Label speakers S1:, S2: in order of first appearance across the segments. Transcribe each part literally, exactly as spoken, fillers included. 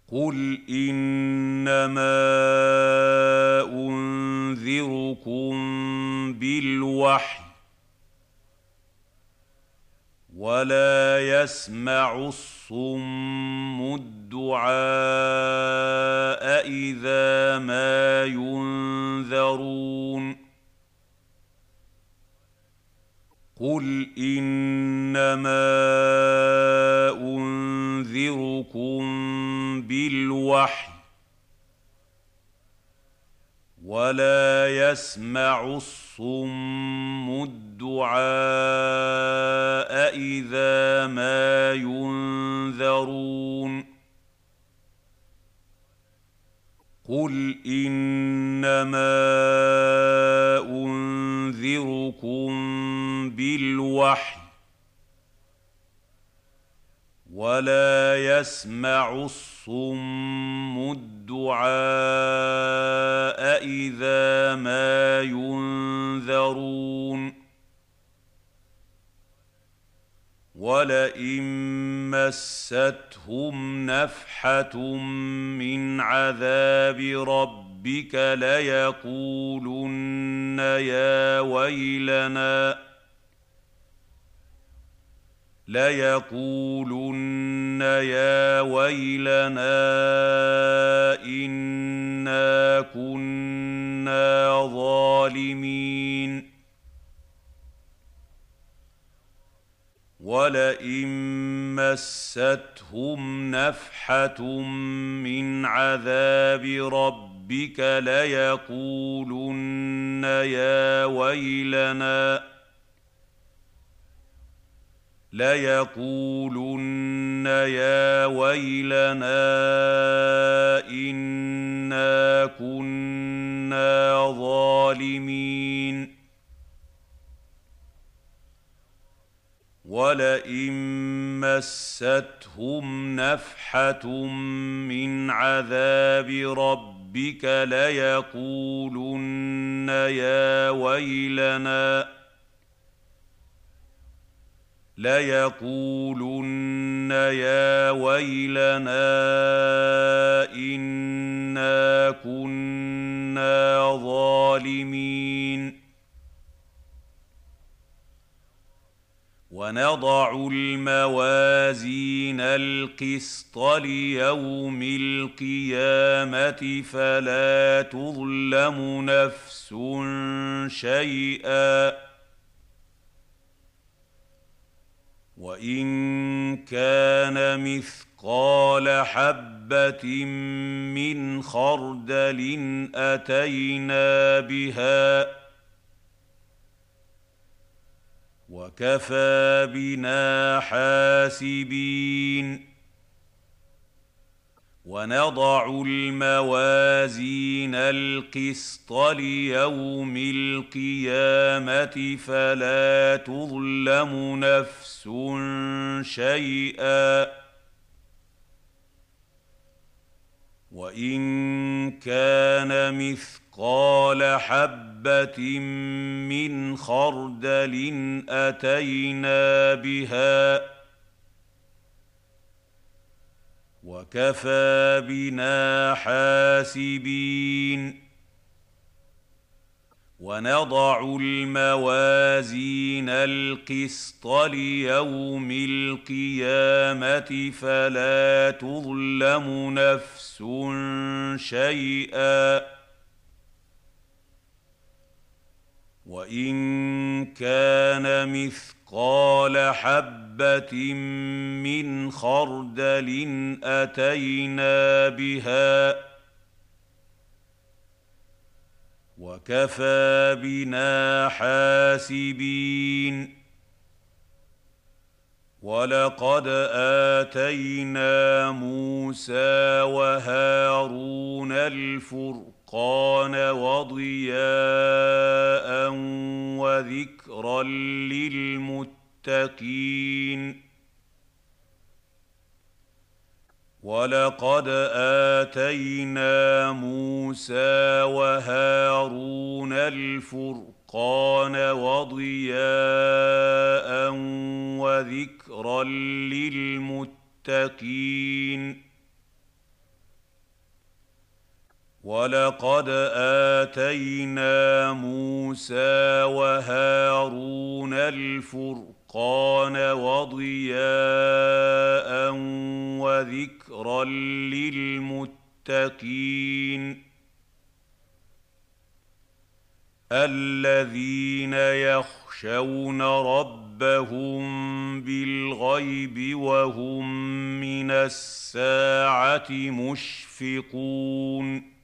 S1: قُلْ إِنَّمَا أُنذِرُكُم بِالْوَحْيِ ۚ وَلَا يَسْمَعُ الصُّمُّ الدُّعَاءَ إِذَا مَا يُنذَرُونَ قُلْ إِنَّمَا أُنذِرُكُم بِالْوَحْيِ ۚ وَلَا يَسْمَعُ الصُّمُّ الدُّعَاءَ إِذَا مَا يُنذَرُونَ قُلْ إِنَّمَا أُنذِرُكُم بِالْوَحْيِ ۚ وَلَا يَسْمَعُ الصُّمُّ الدُّعَاءَ إِذَا مَا يُنذَرُونَ وَلَئِن مَّسَّتْهُمْ نَفْحَةٌ مِّنْ عَذَابِ رَبِّكَ لَيَقُولُنَّ يَا وَيْلَنَا لَيَقُولُنَّ يَا وَيْلَنَا إِنَّا كُنَّا ظَالِمِينَ وَلَئِن مَّسَّتْهُمْ نَفْحَةٌ مِّنْ عَذَابِ رَبِّكَ لَيَقُولُنَّ يَا وَيْلَنَا لَيَقُولُنَّ يَا وَيْلَنَا إِنَّا كُنَّا ظَالِمِينَ وَلَئِن مَّسَّتْهُمْ نَفْحَةٌ مِّنْ عَذَابِ رَبِّكَ لَيَقُولُنَّ يَا وَيْلَنَا لَيَقُولُنَّ يَا وَيْلَنَا إِنَّا كُنَّا ظَالِمِينَ وَنَضَعُ الْمَوَازِينَ الْقِسْطَ لِيَوْمِ الْقِيَامَةِ فَلَا تُظْلَمُ نَفْسٌ شَيْئًا ۖ وَإِن كَانَ مِثْقَالَ حَبَّةٍ مِّنْ خَرْدَلٍ أَتَيْنَا بِهَا ۗ وَكَفَىٰ بِنَا حَاسِبِينَ وَنَضَعُ الْمَوَازِينَ الْقِسْطَ لِيَوْمِ الْقِيَامَةِ فَلَا تُظْلَمُ نَفْسٌ شَيْئًا ۖ وَإِن كَانَ مِثْقَالَ حَبَّةٍ مِّنْ خَرْدَلٍ أَتَيْنَا بِهَا ۗ وَكَفَىٰ بِنَا حَاسِبِينَ وَنَضَعُ الْمَوَازِينَ الْقِسْطَ لِيَوْمِ الْقِيَامَةِ فَلَا تُظْلَمُ نَفْسٌ شَيْئًا ۖ وَإِن كَانَ مِثْقَالَ حَبَّةٍ مِّنْ خَرْدَلٍ أَتَيْنَا بِهَا ۗ وَكَفَىٰ بِنَا حَاسِبِينَ وَلَقَدْ آتَيْنَا مُوسَىٰ وَهَارُونَ الْفُرْقَانَ وَضِيَاءً وَذِكْرًا لِّلْمُتَّقِينَ وَلَقَدْ آتَيْنَا مُوسَىٰ وَهَارُونَ الْفُرْقَانَ وَضِيَاءً وَذِكْرًا لِّلْمُتَّقِينَ وَلَقَدْ آتَيْنَا مُوسَىٰ وَهَارُونَ الْفُرْقَانَ وَضِيَاءً وَذِكْرًا لِّلْمُتَّقِينَ الَّذِينَ يَخْشَوْنَ رَبَّهُم بِالْغَيْبِ وَهُم مِّنَ السَّاعَةِ مُشْفِقُونَ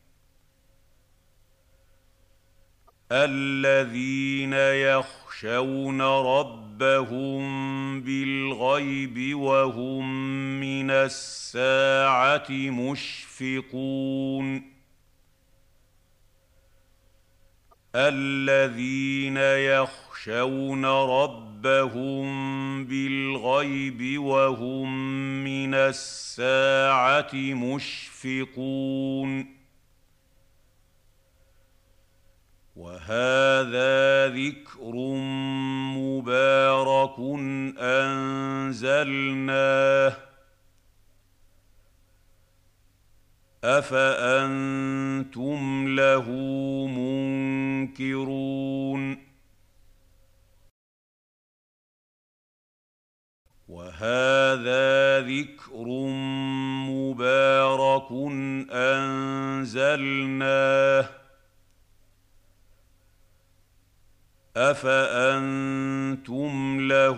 S1: الَّذِينَ يَخْشَوْنَ رَبَّهُم بِالْغَيْبِ وَهُم مِّنَ السَّاعَةِ مُشْفِقُونَ الَّذِينَ يَخْشَوْنَ رَبَّهُم بِالْغَيْبِ وَهُم مِّنَ السَّاعَةِ مُشْفِقُونَ وَهَٰذَا ذِكْرٌ مُّبَارَكٌ أَنزَلْنَاهُ أَفَأَنتُمْ لَهُ مُنكِرُونَ وَهَٰذَا ذِكْرٌ مُّبَارَكٌ أَنزَلْنَاهُ أَفَأَنتُمْ لَهُ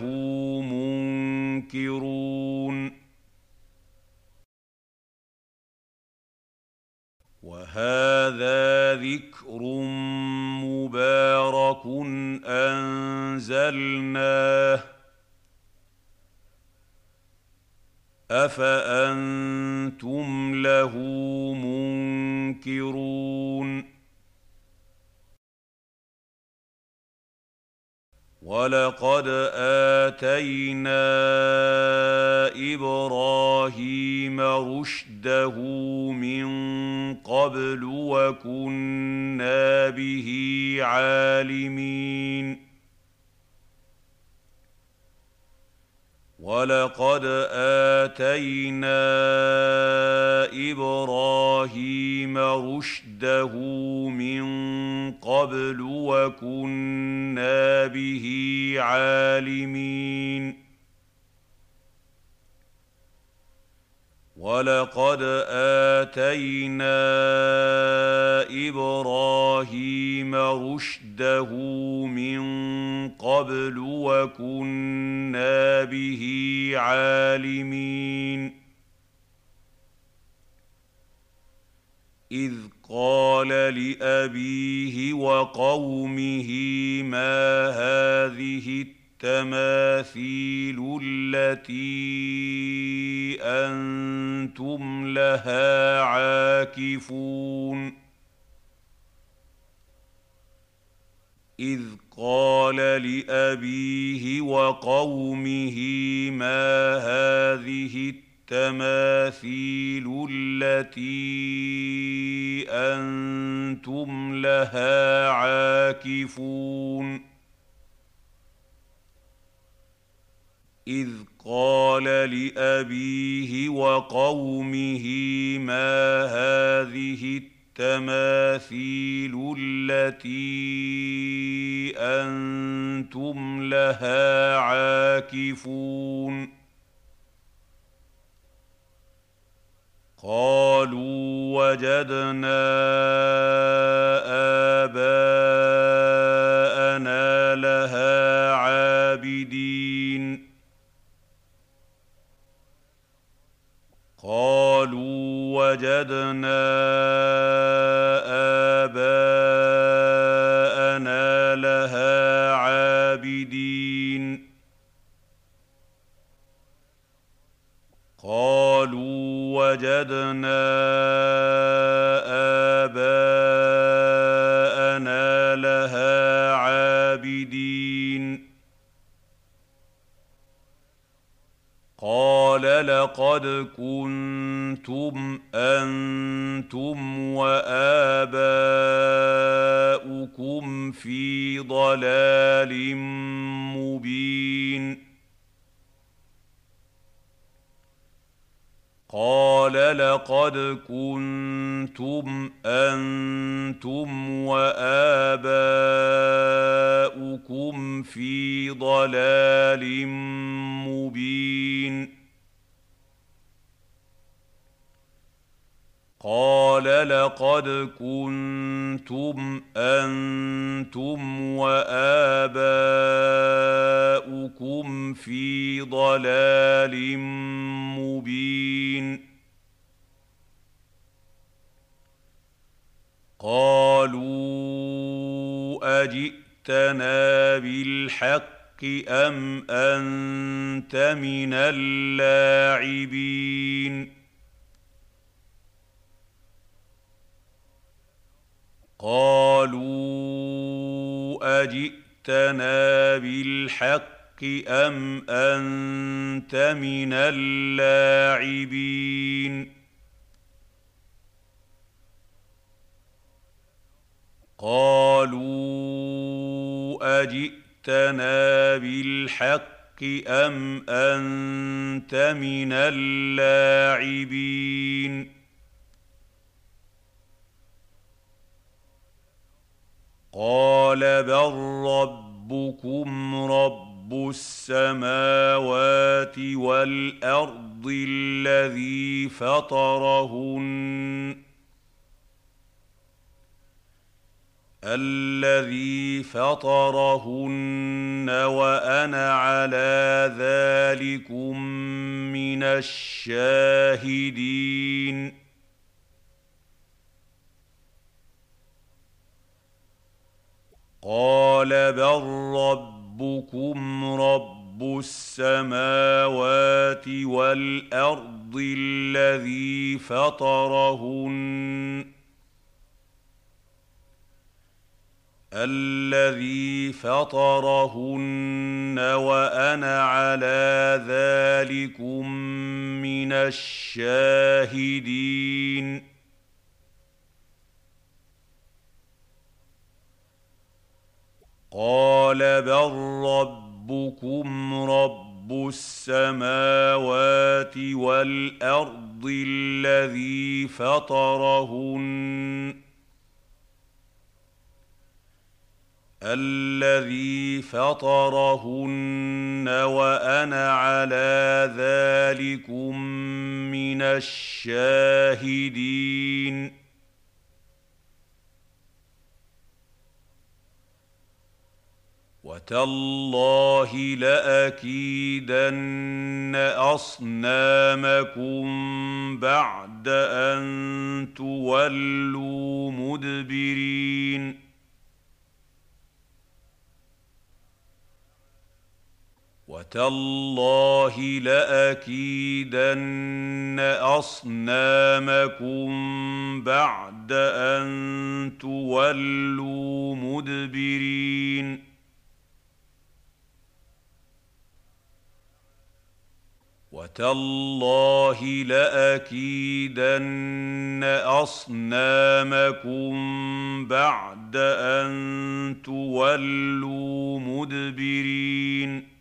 S1: مُنكِرُونَ وَهَٰذَا ذِكْرٌ مُّبَارَكٌ أَنزَلْنَاهُ أَفَأَنتُمْ لَهُ مُنكِرُونَ وَلَقَدْ آتَيْنَا إِبْرَاهِيمَ رُشْدَهُ مِن قَبْلُ وَكُنَّا بِهِ عَالِمِينَ وَلَقَدْ آتَيْنَا إِبْرَاهِيمَ رُشْدَهُ مِن قَبْلُ وَكُنَّا بِهِ عَالِمِينَ وَلَقَدْ آتَيْنَا إِبْرَاهِيمَ رُشْدَهُ مِن قَبْلُ وَكُنَّا بِهِ عَالِمِينَ إِذْ قَالَ لِأَبِيهِ وَقَوْمِهِ مَا هَٰذِهِ التَّمَاثِيلُ الَّتِي أَنتُمْ لَهَا عَاكِفُونَ إِذْ قَالَ لِأَبِيهِ وَقَوْمِهِ مَا هَٰذِهِ التَّمَاثِيلُ الَّتِي أَنتُمْ لَهَا عَاكِفُونَ إِذْ قَالَ لِأَبِيهِ وَقَوْمِهِ مَا هَٰذِهِ التَّمَاثِيلُ الَّتِي أَنتُمْ لَهَا عَاكِفُونَ قَالُوا وَجَدْنَا آبَاءَنَا لَهَا عَابِدِينَ قَالُوا وَجَدْنَا آبَاءَنَا لَهَا عَابِدِينَ قَالُوا وَجَدْنَا آبَاءَنَا لَهَا عَابِدِينَ قَالَ لَقَدْ كُنتُمْ أَنتُمْ وَآبَاؤُكُمْ فِي ضَلَالٍ مُّبِينٍ قال لقد كنتم أنتم وآباؤكم في ضلال مبين قال لقد كنتم أنتم وآباؤكم في ضلال مبين قالوا أجئتنا بالحق أم أنت من اللاعبين قالوا أجئتنا بالحق أم أنت من اللاعبين قالوا أجئتنا بالحق أم أنت من اللاعبين قال بل ربكم رب السماوات والأرض الذي فطرهن الذي فطرهن وأنا على ذلكم من الشاهدين قال بل ربكم رب السماوات والأرض الذي فطرهن الذي فطرهن وأنا على ذلكم من الشاهدين قال بل ربكم رب السماوات والأرض الذي فطرهن الذي فطرهن وأنا على ذلكم من الشاهدين وتالله لأكيدن أصنامكم بعد أن تولوا مدبرين وتالله لأكيدن أصنامكم بعد بعد أن تولوا مدبرين وتالله لأكيدن أصنامكم بعد أن تولوا مدبرين بعد أن تولوا مدبرين وتالله لأكيدن أصنامكم بعد أن تولوا مدبرين بعد أن تولوا مدبرين بعد أن تولوا مدبرين بعد أن تولوا مدبرين بعد أن تولوا مدبرين وتالله لأكيدن أصنامكم بعد أن تولوا مدبرين